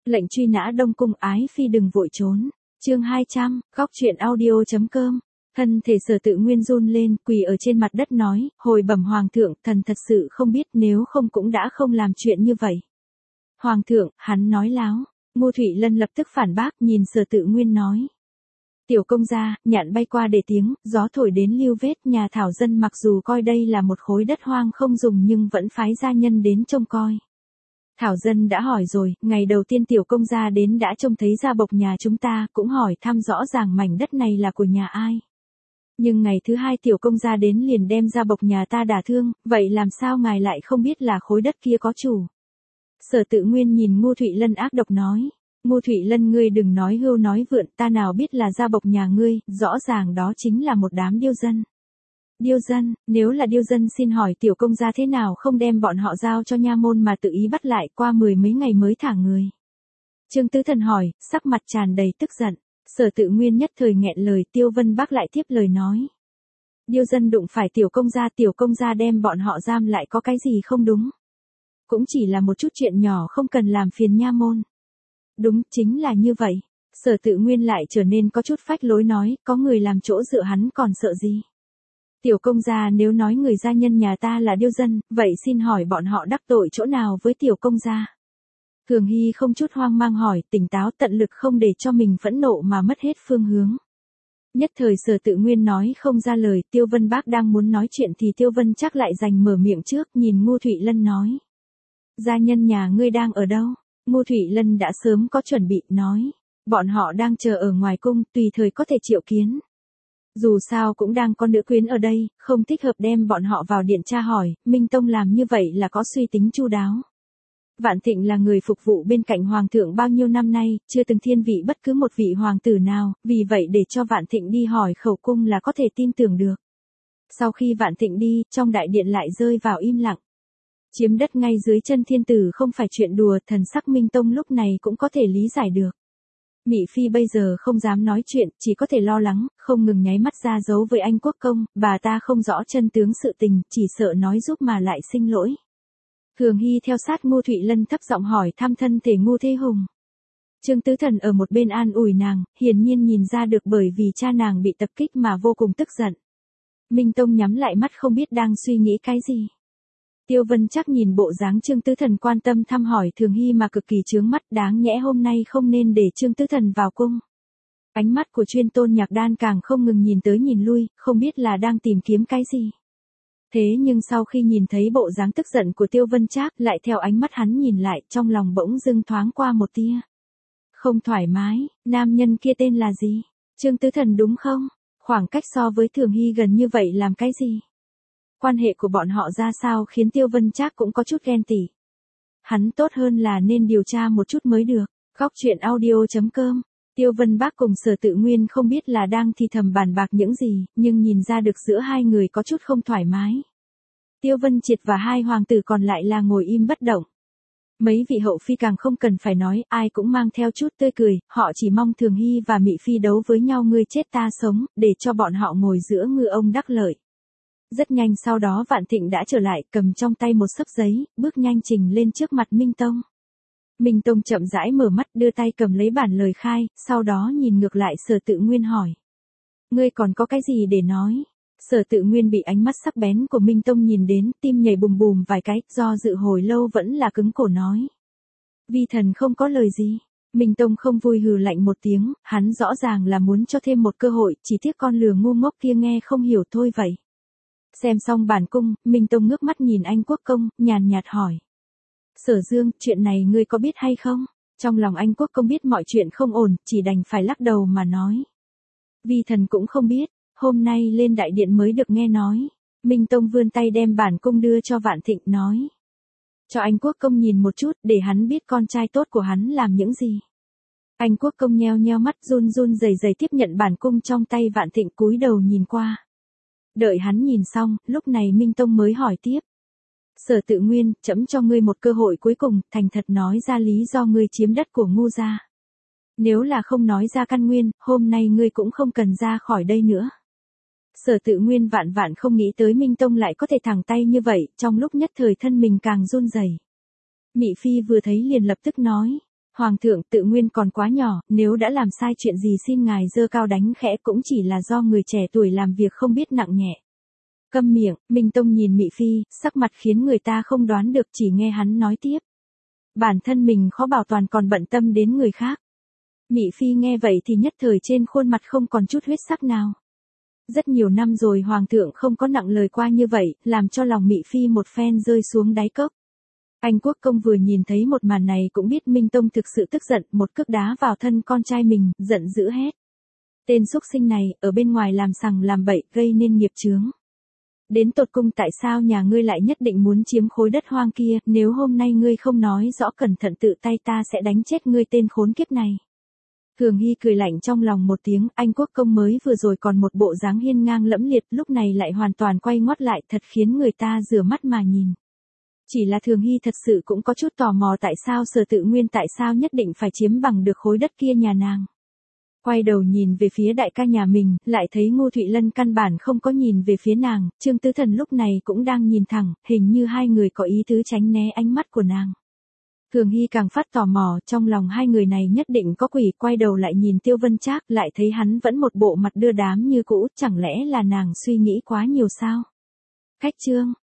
Lệnh truy nã Đông Cung ái phi đừng vội trốn. Chương 200, góc truyện audio.com. Thân thể Sở Tự Nguyên run lên, quỳ ở trên mặt đất nói, hồi bẩm hoàng thượng, thần thật sự không biết, nếu không cũng đã không làm chuyện như vậy. Hoàng thượng, hắn nói láo. Ngô Thụy Lân lập tức phản bác, nhìn Sở Tự Nguyên nói. Tiểu công gia, nhạn bay qua để tiếng, gió thổi đến lưu vết, nhà thảo dân mặc dù coi đây là một khối đất hoang không dùng nhưng vẫn phái gia nhân đến trông coi. Thảo dân đã hỏi rồi, ngày đầu tiên tiểu công gia đến đã trông thấy gia bộc nhà chúng ta, cũng hỏi thăm rõ ràng mảnh đất này là của nhà ai. Nhưng ngày thứ hai tiểu công gia đến liền đem gia bộc nhà ta đả thương, vậy làm sao ngài lại không biết là khối đất kia có chủ? Sở Tự Nguyên nhìn Ngô Thụy Lân ác độc nói. Ngô Thụy Lân, ngươi đừng nói hưu nói vượn, ta nào biết là gia bộc nhà ngươi, rõ ràng đó chính là một đám điêu dân. Điêu dân, nếu là điêu dân xin hỏi tiểu công gia thế nào không đem bọn họ giao cho nha môn mà tự ý bắt lại, qua 10 mấy ngày mới thả người. Trương Tứ Thần hỏi, sắc mặt tràn đầy tức giận. Sở Tự Nguyên nhất thời nghẹn lời, Tiêu Vân Bác lại tiếp lời nói. Điêu dân đụng phải tiểu công gia đem bọn họ giam lại có cái gì không đúng. Cũng chỉ là một chút chuyện nhỏ không cần làm phiền nha môn. Đúng, chính là như vậy. Sở Tự Nguyên lại trở nên có chút phách lối nói, có người làm chỗ dựa hắn còn sợ gì. Tiểu công gia, nếu nói người gia nhân nhà ta là điêu dân, vậy xin hỏi bọn họ đắc tội chỗ nào với tiểu công gia? Thường Hy không chút hoang mang hỏi, tỉnh táo tận lực không để cho mình phẫn nộ mà mất hết phương hướng. Nhất thời Sở Tự Nguyên nói không ra lời, Tiêu Vân Bác đang muốn nói chuyện thì Tiêu Vân chắc lại giành mở miệng trước, nhìn Ngô Thụy Lân nói. Gia nhân nhà ngươi đang ở đâu? Ngô Thụy Lân đã sớm có chuẩn bị, nói. Bọn họ đang chờ ở ngoài cung, tùy thời có thể triệu kiến. Dù sao cũng đang có nữ quyến ở đây, không thích hợp đem bọn họ vào điện tra hỏi, Minh Tông làm như vậy là có suy tính chu đáo. Vạn Thịnh là người phục vụ bên cạnh Hoàng thượng bao nhiêu năm nay, chưa từng thiên vị bất cứ một vị hoàng tử nào, vì vậy để cho Vạn Thịnh đi hỏi khẩu cung là có thể tin tưởng được. Sau khi Vạn Thịnh đi, trong đại điện lại rơi vào im lặng. Chiếm đất ngay dưới chân thiên tử không phải chuyện đùa, thần sắc Minh Tông lúc này cũng có thể lý giải được. Mị Phi bây giờ không dám nói chuyện, chỉ có thể lo lắng, không ngừng nháy mắt ra dấu với anh quốc công, bà ta không rõ chân tướng sự tình, chỉ sợ nói giúp mà lại sinh lỗi. Thường Hy theo sát Ngô Thụy Lân thấp giọng hỏi thăm thân thể Ngô Thế Hùng. Trương Tứ Thần ở một bên an ủi nàng, hiển nhiên nhìn ra được bởi vì cha nàng bị tập kích mà vô cùng tức giận. Minh Tông nhắm lại mắt không biết đang suy nghĩ cái gì. Tiêu Vân chắc nhìn bộ dáng Trương Tứ Thần quan tâm thăm hỏi Thường Hy mà cực kỳ chướng mắt, đáng nhẽ hôm nay không nên để Trương Tứ Thần vào cung. Ánh mắt của Chuyên Tôn Nhạc Đan càng không ngừng nhìn tới nhìn lui, không biết là đang tìm kiếm cái gì. Thế nhưng sau khi nhìn thấy bộ dáng tức giận của Tiêu Vân Trác, lại theo ánh mắt hắn nhìn lại, trong lòng bỗng dưng thoáng qua một tia không thoải mái. Nam nhân kia tên là gì? Trương Tứ Thần đúng không? Khoảng cách so với Thường Hy gần như vậy làm cái gì? Quan hệ của bọn họ ra sao khiến Tiêu Vân Trác cũng có chút ghen tị. Hắn tốt hơn là nên điều tra một chút mới được. Góc truyện audio.com. Tiêu Vân Bác cùng Sở Tự Nguyên không biết là đang thì thầm bàn bạc những gì, nhưng nhìn ra được giữa hai người có chút không thoải mái. Tiêu Vân Triệt và hai hoàng tử còn lại là ngồi im bất động. Mấy vị hậu phi càng không cần phải nói, ai cũng mang theo chút tươi cười, họ chỉ mong Thường Hy và Mị Phi đấu với nhau ngươi chết ta sống, để cho bọn họ ngồi giữa ngư ông đắc lợi. Rất nhanh sau đó Vạn Thịnh đã trở lại, cầm trong tay một xấp giấy, bước nhanh trình lên trước mặt Minh Tông. Minh Tông chậm rãi mở mắt đưa tay cầm lấy bản lời khai, sau đó nhìn ngược lại Sở Tự Nguyên hỏi. Ngươi còn có cái gì để nói? Sở Tự Nguyên bị ánh mắt sắc bén của Minh Tông nhìn đến, tim nhảy bùm bùm vài cái, do dự hồi lâu vẫn là cứng cổ nói. Vi thần không có lời gì. Minh Tông không vui hừ lạnh một tiếng, hắn rõ ràng là muốn cho thêm một cơ hội, chỉ tiếc con lừa ngu ngốc kia nghe không hiểu thôi vậy. Xem xong bản cung, Minh Tông ngước mắt nhìn anh quốc công, nhàn nhạt hỏi. Sở Dương, chuyện này ngươi có biết hay không? Trong lòng anh quốc công biết mọi chuyện không ổn, chỉ đành phải lắc đầu mà nói. Vi thần cũng không biết, hôm nay lên đại điện mới được nghe nói. Minh Tông vươn tay đem bản cung đưa cho Vạn Thịnh nói. Cho anh quốc công nhìn một chút, để hắn biết con trai tốt của hắn làm những gì. Anh quốc công nheo nheo mắt run run rẩy rẩy tiếp nhận bản cung trong tay Vạn Thịnh cúi đầu nhìn qua. Đợi hắn nhìn xong, lúc này Minh Tông mới hỏi tiếp. Sở Tự Nguyên, trẫm cho ngươi một cơ hội cuối cùng, thành thật nói ra lý do ngươi chiếm đất của Ngô gia. Nếu là không nói ra căn nguyên, hôm nay ngươi cũng không cần ra khỏi đây nữa. Sở Tự Nguyên vạn vạn không nghĩ tới Minh Tông lại có thể thẳng tay như vậy, trong lúc nhất thời thân mình càng run rẩy. Mị Phi vừa thấy liền lập tức nói. Hoàng thượng Tự Nguyên còn quá nhỏ, nếu đã làm sai chuyện gì xin ngài giơ cao đánh khẽ cũng chỉ là do người trẻ tuổi làm việc không biết nặng nhẹ. Câm miệng, Minh Tông nhìn Mị Phi, sắc mặt khiến người ta không đoán được chỉ nghe hắn nói tiếp. Bản thân mình khó bảo toàn còn bận tâm đến người khác. Mị Phi nghe vậy thì nhất thời trên khuôn mặt không còn chút huyết sắc nào. Rất nhiều năm rồi Hoàng thượng không có nặng lời qua như vậy, làm cho lòng Mị Phi một phen rơi xuống đáy cốc. Anh Quốc Công vừa nhìn thấy một màn này cũng biết Minh Tông thực sự tức giận, một cước đá vào thân con trai mình, giận dữ hét. Tên xúc sinh này, ở bên ngoài làm sằng làm bậy, gây nên nghiệp chướng. Đến tột cùng tại sao nhà ngươi lại nhất định muốn chiếm khối đất hoang kia, nếu hôm nay ngươi không nói rõ cẩn thận tự tay ta sẽ đánh chết ngươi tên khốn kiếp này. Thường Hy cười lạnh trong lòng một tiếng, anh Quốc Công mới vừa rồi còn một bộ dáng hiên ngang lẫm liệt, lúc này lại hoàn toàn quay ngoắt lại, thật khiến người ta rửa mắt mà nhìn. Chỉ là Thường Hy thật sự cũng có chút tò mò tại sao Sở Tự Nguyên tại sao nhất định phải chiếm bằng được khối đất kia nhà nàng. Quay đầu nhìn về phía đại ca nhà mình, lại thấy Ngô Thụy Lân căn bản không có nhìn về phía nàng, Trương Tứ Thần lúc này cũng đang nhìn thẳng, hình như hai người có ý tứ tránh né ánh mắt của nàng. Thường Hy càng phát tò mò, trong lòng hai người này nhất định có quỷ, quay đầu lại nhìn Tiêu Vân Trác, lại thấy hắn vẫn một bộ mặt đưa đám như cũ, chẳng lẽ là nàng suy nghĩ quá nhiều sao? Khách chương